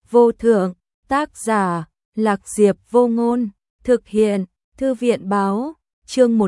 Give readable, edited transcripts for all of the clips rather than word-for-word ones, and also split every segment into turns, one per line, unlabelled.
vô thượng, tác giả, Lạc Diệp Vô Ngôn, thực hiện, Thư viện báo, chương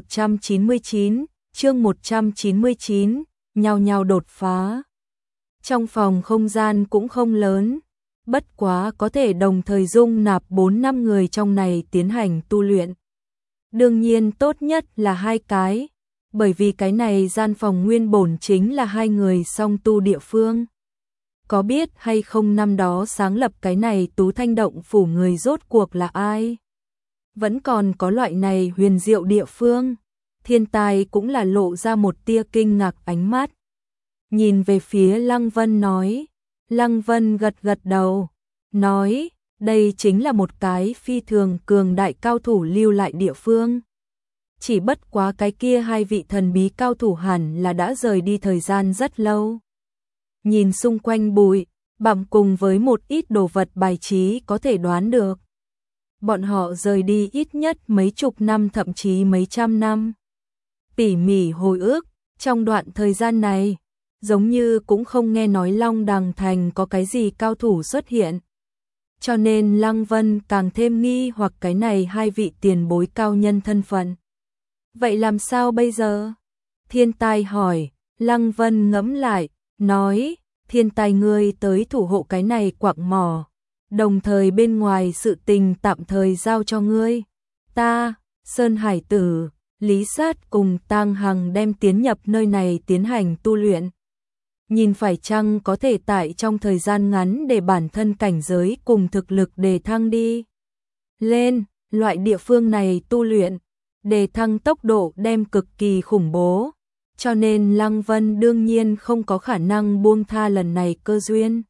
199, nhao nhao đột phá. Trong phòng không gian cũng không lớn, bất quá có thể đồng thời dung nạp 4-5 người trong này tiến hành tu luyện. Đương nhiên tốt nhất là 2 cái, bởi vì cái này gian phòng nguyên bổn chính là 2 người song tu địa phương. Có biết hay không năm đó sáng lập cái này Tú Thanh Động phủ người rốt cuộc là ai? Vẫn còn có loại này huyền diệu địa phương. Thiên Tài cũng là lộ ra một tia kinh ngạc ánh mắt. Nhìn về phía Lăng Vân nói. Lăng Vân gật gật đầu, nói, đây chính là một cái phi thường cường đại cao thủ lưu lại địa phương. Chỉ bất quá cái kia 2 vị thần bí cao thủ hẳn là đã rời đi thời gian rất lâu. Nhìn xung quanh bụi, bặm cùng với một ít đồ vật bài trí có thể đoán được. Bọn họ rời đi ít nhất mấy chục năm thậm chí mấy trăm năm. Tỉ mỉ hồi ức, trong đoạn thời gian này, giống như cũng không nghe nói Long Đằng Thành có cái gì cao thủ xuất hiện. Cho nên Lăng Vân càng thêm nghi hoặc cái này 2 vị tiền bối cao nhân thân phận. Vậy làm sao bây giờ? Thiên Tai hỏi. Lăng Vân ngẫm lại, nói, Thiên Tai ngươi tới thủ hộ cái này quặng mỏ, đồng thời bên ngoài sự tình tạm thời giao cho ngươi. Ta, Sơn Hải Tử, Lý Sát cùng Tang Hằng đem tiến nhập nơi này tiến hành tu luyện. Nhìn phải chăng có thể tại trong thời gian ngắn để bản thân cảnh giới cùng thực lực đề thăng đi lên, loại địa phương này tu luyện, đề thăng tốc độ đem cực kỳ khủng bố, cho nên Lăng Vân đương nhiên không có khả năng buông tha lần này cơ duyên.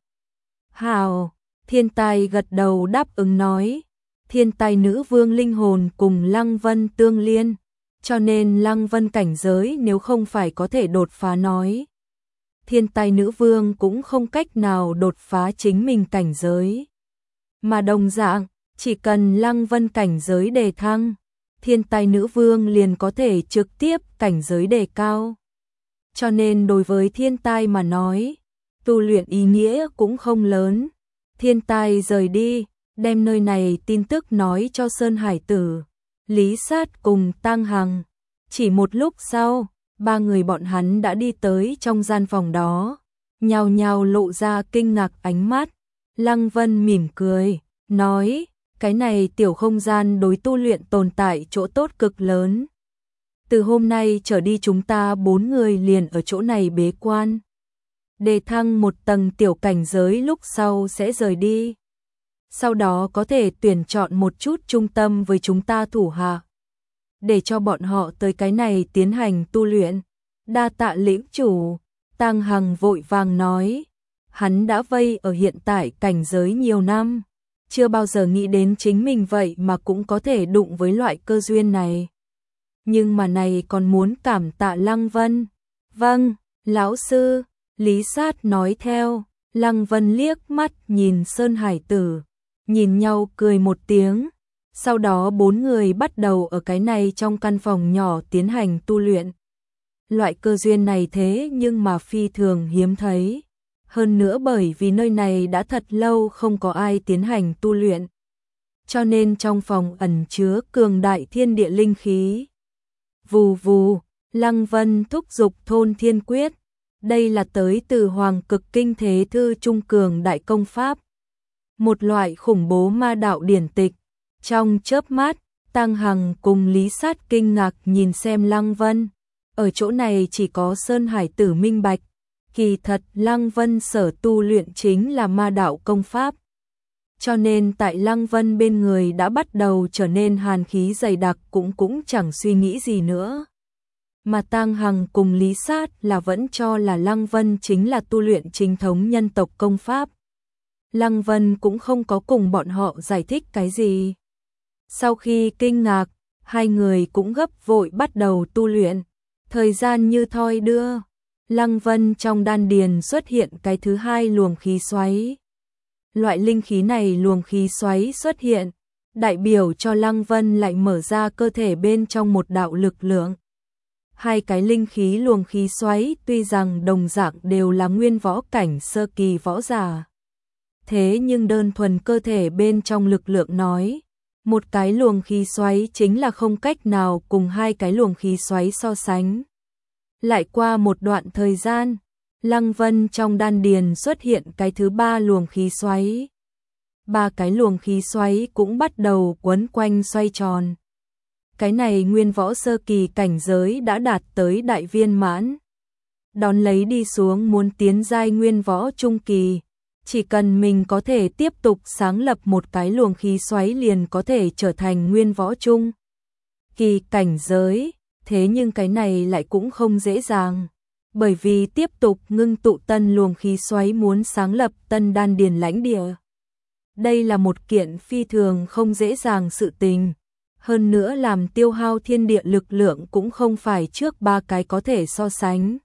Hào, Thiên Tai gật đầu đáp ứng nói, Thiên Tai nữ vương linh hồn cùng Lăng Vân tương liên, cho nên Lăng Vân cảnh giới nếu không phải có thể đột phá nói. Thiên Tai nữ vương cũng không cách nào đột phá chính mình cảnh giới. Mà đồng dạng, chỉ cần Lăng Vân cảnh giới đề thăng, Thiên Tai nữ vương liền có thể trực tiếp cảnh giới đề cao. Cho nên đối với Thiên Tai mà nói, tu luyện ý nghĩa cũng không lớn. Thiên Tai rời đi, đem nơi này tin tức nói cho Sơn Hải Tử, Lý Sát cùng Tang Hằng. Chỉ một lúc sau, 3 người bọn hắn đã đi tới trong gian phòng đó, nhao nhao lộ ra kinh ngạc ánh mắt. Lăng Vân mỉm cười, nói, cái này tiểu không gian đối tu luyện tồn tại chỗ tốt cực lớn. Từ hôm nay trở đi chúng ta 4 người liền ở chỗ này bế quan. Đề thăng một tầng tiểu cảnh giới lúc sau sẽ rời đi. Sau đó có thể tuyển chọn một chút trung tâm với chúng ta thủ hạ, để cho bọn họ tới cái này tiến hành tu luyện. Đa tạ lĩnh chủ, Tang Hằng vội vàng nói. Hắn đã vây ở hiện tại cảnh giới nhiều năm, chưa bao giờ nghĩ đến chính mình vậy mà cũng có thể đụng với loại cơ duyên này. Nhưng mà này còn muốn cảm tạ Lăng Vân. Vâng, lão sư, Lý Sát nói theo. Lăng Vân liếc mắt nhìn Sơn Hải Tử, nhìn nhau cười một tiếng. Sau đó 4 người bắt đầu ở cái này trong căn phòng nhỏ tiến hành tu luyện. Loại cơ duyên này thế nhưng mà phi thường hiếm thấy. Hơn nữa bởi vì nơi này đã thật lâu không có ai tiến hành tu luyện, cho nên trong phòng ẩn chứa cường đại thiên địa linh khí. Vù vù, Lăng Vân thúc giục thôn thiên quyết. Đây là tới từ Hoàng Cực Kinh Thế Thư Trung cường đại công pháp, một loại khủng bố ma đạo điển tịch. Trong chớp mắt, Tang Hằng cùng Lý Sát kinh ngạc nhìn xem Lăng Vân. Ở chỗ này chỉ có Sơn Hải Tử minh bạch, kỳ thật Lăng Vân sở tu luyện chính là ma đạo công pháp. Cho nên tại Lăng Vân bên người đã bắt đầu trở nên hàn khí dày đặc, cũng chẳng suy nghĩ gì nữa. Mà Tang Hằng cùng Lý Sát là vẫn cho là Lăng Vân chính là tu luyện chính thống nhân tộc công pháp. Lăng Vân cũng không có cùng bọn họ giải thích cái gì. Sau khi kinh ngạc, 2 người cũng gấp vội bắt đầu tu luyện. Thời gian như thoi đưa, Lăng Vân trong đan điền xuất hiện cái thứ 2 luồng khí xoáy. Loại linh khí này luồng khí xoáy xuất hiện, đại biểu cho Lăng Vân lại mở ra cơ thể bên trong một đạo lực lượng. 2 cái linh khí luồng khí xoáy tuy rằng đồng dạng đều là nguyên võ cảnh sơ kỳ võ giả, Thế nhưng đơn thuần cơ thể bên trong lực lượng nói, một cái luồng khí xoáy chính là không cách nào cùng hai cái luồng khí xoáy so sánh. Lại qua một đoạn thời gian, Lăng Vân trong đan điền xuất hiện cái thứ ba luồng khí xoáy. Ba cái luồng khí xoáy cũng bắt đầu quấn quanh xoay tròn. Cái này nguyên võ sơ kỳ cảnh giới đã đạt tới đại viên mãn. Đón lấy đi xuống muốn tiến giai nguyên võ trung kỳ, chỉ cần mình có thể tiếp tục sáng lập một cái luồng khí xoáy liền có thể trở thành nguyên võ trung kỳ cảnh giới, thế nhưng cái này lại cũng không dễ dàng, bởi vì tiếp tục ngưng tụ tân luồng khí xoáy muốn sáng lập tân đan điền lãnh địa. Đây là một kiện phi thường không dễ dàng sự tình, hơn nữa làm tiêu hao thiên địa lực lượng cũng không phải trước ba cái có thể so sánh.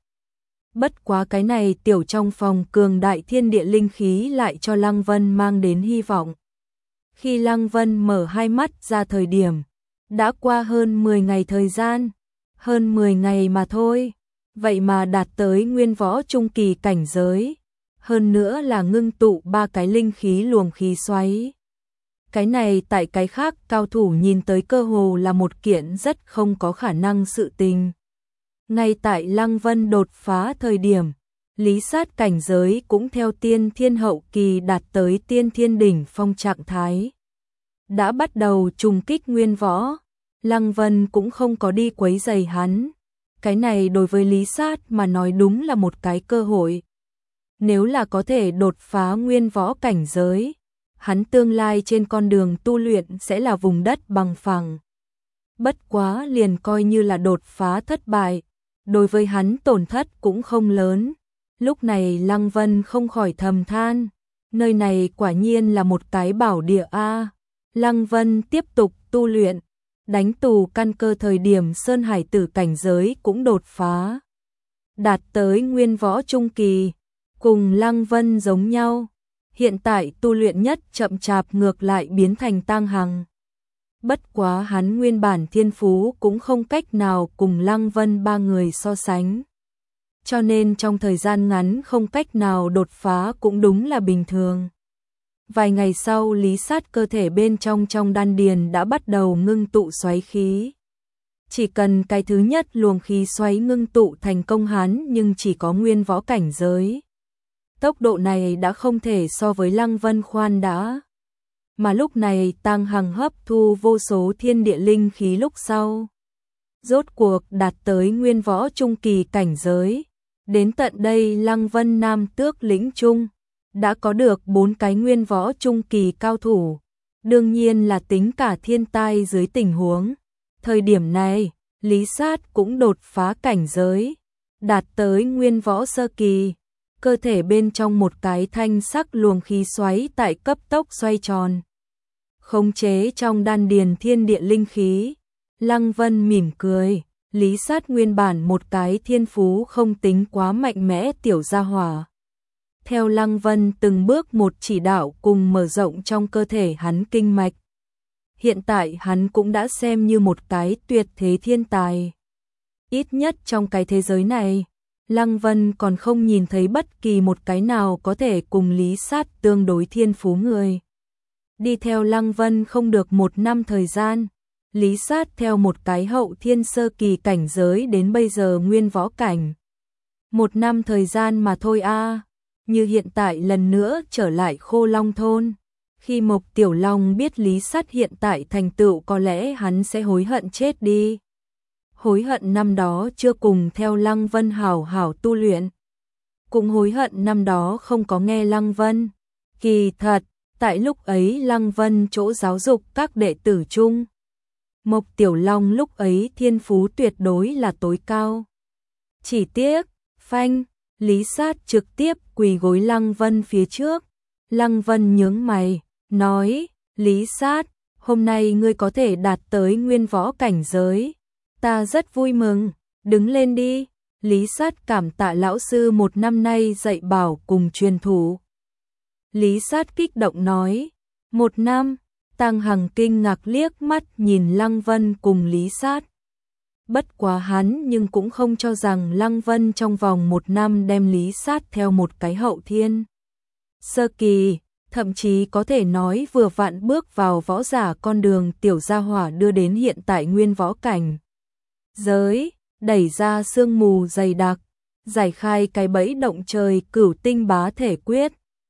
Bất quá cái này tiểu trong phòng cường đại thiên địa linh khí lại cho Lăng Vân mang đến hy vọng. Khi Lăng Vân mở hai mắt ra thời điểm, đã qua hơn 10 ngày thời gian, hơn 10 ngày mà thôi, vậy mà đạt tới nguyên võ trung kỳ cảnh giới, hơn nữa là ngưng tụ ba cái linh khí luồng khí xoáy. Cái này tại cái khác cao thủ nhìn tới cơ hồ là một kiện rất không có khả năng sự tình. Ngay tại Lăng Vân đột phá thời điểm, Lý Sát cảnh giới cũng theo tiên thiên hậu kỳ đạt tới tiên thiên đỉnh phong trạng thái. Đã bắt đầu trùng kích nguyên võ, Lăng Vân cũng không có đi quấy rầy hắn. Cái này đối với Lý Sát mà nói đúng là một cái cơ hội. Nếu là có thể đột phá nguyên võ cảnh giới, hắn tương lai trên con đường tu luyện sẽ là vùng đất bằng phẳng. Bất quá liền coi như là đột phá thất bại, đối với hắn tổn thất cũng không lớn. Lúc này Lăng Vân không khỏi thầm than, nơi này quả nhiên là một cái bảo địa a. Lăng Vân tiếp tục tu luyện, đánh tù căn cơ thời điểm Sơn Hải tử cảnh giới cũng đột phá, đạt tới nguyên võ trung kỳ, cùng Lăng Vân giống nhau. Hiện tại tu luyện nhất chậm chạp ngược lại biến thành Tang Hằng. Bất quá hắn nguyên bản thiên phú cũng không cách nào cùng Lăng Vân ba người so sánh. Cho nên trong thời gian ngắn không cách nào đột phá cũng đúng là bình thường. Vài ngày sau Lý Sát cơ thể bên trong đan điền đã bắt đầu ngưng tụ xoáy khí. Chỉ cần cái thứ nhất luồng khí xoáy ngưng tụ thành công hắn nhưng chỉ có nguyên võ cảnh giới. Tốc độ này đã không thể so với Lăng Vân khoan đã. Mà lúc này Tang Hằng hấp thu vô số thiên địa linh khí lúc sau, rốt cuộc đạt tới nguyên võ trung kỳ cảnh giới. Đến tận đây Lăng Vân Nam Tước lĩnh trung đã có được 4 cái nguyên võ trung kỳ cao thủ, đương nhiên là tính cả thiên tai dưới tình huống. Thời điểm này, Lý Sát cũng đột phá cảnh giới, đạt tới nguyên võ sơ kỳ. Cơ thể bên trong một cái thanh sắc luồng khí xoáy tại cấp tốc xoay tròn, khống chế trong đan điền thiên địa linh khí. Lăng Vân mỉm cười, Lý Sát nguyên bản một cái thiên phú không tính quá mạnh mẽ tiểu gia hỏa. Theo Lăng Vân từng bước một chỉ đạo cùng mở rộng trong cơ thể hắn kinh mạch. Hiện tại hắn cũng đã xem như một cái tuyệt thế thiên tài. Ít nhất trong cái thế giới này, Lăng Vân còn không nhìn thấy bất kỳ một cái nào có thể cùng Lý Sát tương đối thiên phú người. Đi theo Lăng Vân không được 1 năm thời gian, Lý Sát theo một cái hậu thiên sơ kỳ cảnh giới đến bây giờ nguyên võ cảnh. 1 năm thời gian mà thôi a. Như hiện tại lần nữa trở lại Khô Long thôn. Khi Mộc Tiểu Long biết Lý Sát hiện tại thành tựu có lẽ hắn sẽ hối hận chết đi. Hối hận năm đó chưa cùng theo Lăng Vân hảo hảo tu luyện. Cũng hối hận năm đó không có nghe Lăng Vân. Kỳ thật, tại lúc ấy Lăng Vân chỗ giáo dục các đệ tử chung, Mộc Tiểu Long lúc ấy thiên phú tuyệt đối là tối cao. Chỉ tiếc, phanh, Lý Sát trực tiếp quỳ gối Lăng Vân phía trước. Lăng Vân nhướng mày, nói, Lý Sát, hôm nay ngươi có thể đạt tới nguyên võ cảnh giới. Ta rất vui mừng, đứng lên đi. Lý Sát cảm tạ lão sư 1 năm nay dạy bảo cùng truyền thủ. Lý Sát kích động nói, 1 năm, Tang Hằng kinh ngạc liếc mắt nhìn Lăng Vân cùng Lý Sát. Bất quá hắn nhưng cũng không cho rằng Lăng Vân trong vòng 1 năm đem Lý Sát theo một cái hậu thiên sơ kỳ, thậm chí có thể nói vừa vặn bước vào võ giả con đường tiểu gia hỏa đưa đến hiện tại nguyên võ cảnh. Giới, đẩy ra sương mù dày đặc, giải khai cái bẫy động trời Cửu Tinh Bá Thể Quyết.